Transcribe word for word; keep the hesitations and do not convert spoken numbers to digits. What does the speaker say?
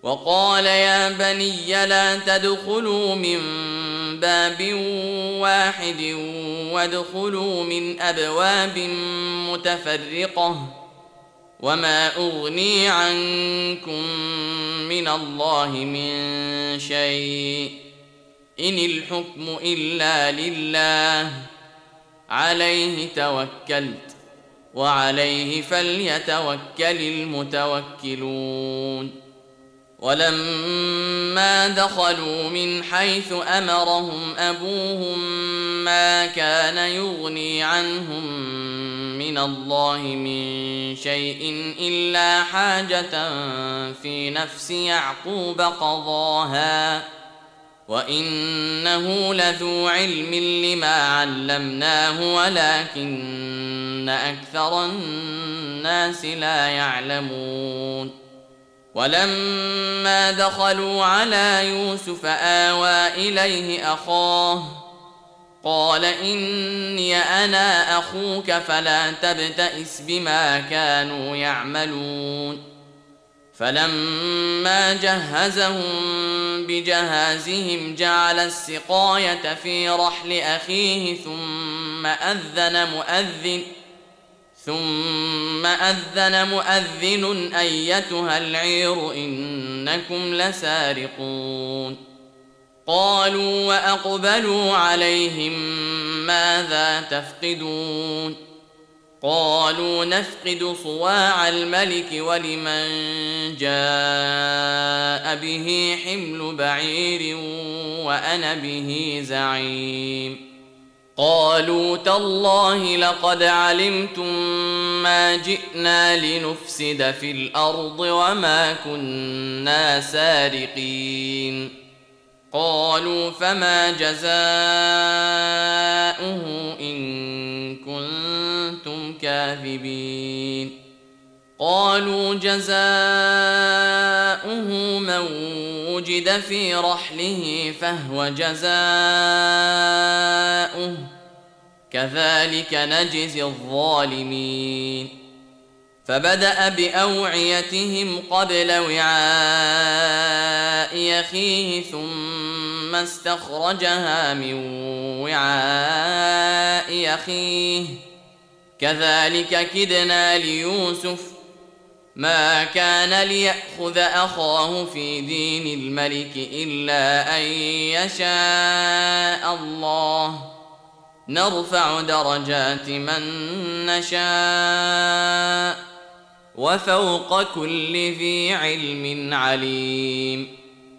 وقال يا بني لا تدخلوا من باب واحد وادخلوا من أبواب متفرقة وما أغني عنكم من الله من شيء إن الحكم إلا لله عليه توكلت وعليه فليتوكل المتوكلون. ولما دخلوا من حيث أمرهم أبوهم ما كان يغني عنهم من الله من شيء إلا حاجة في نفس يعقوب قضاها وإنه لذو علم لما علمناه ولكن أكثر الناس لا يعلمون. ولما دخلوا على يوسف آوى إليه أخاه قال إني أنا أخوك فلا تبتئس بما كانوا يعملون. فلما جهزهم بجهازهم جعل السقاية في رحل أخيه ثم أذن مؤذن ثم أذن مؤذن أيتها العير إنكم لسارقون. قالوا وأقبلوا عليهم ماذا تفقدون؟ قالوا نفقد صواع الملك ولمن جاء به حمل بعير وأنا به زعيم. قالوا تالله لقد علمتم ما جئنا لنفسد في الأرض وما كنا سارقين. قالوا فما جزاؤه إن كنتم كاذبين؟ قالوا جزاؤه من وجد في رحله فهو جزاؤه كذلك نجزي الظالمين. فبدأ بأوعيتهم قبل وعاء أخيه ثم استخرجها من وعاء أخيه كذلك كدنا ليوسف ما كان ليأخذ أخاه في دين الملك إلا أن يشاء الله نرفع درجات من نشاء وفوق كل ذي علم عليم.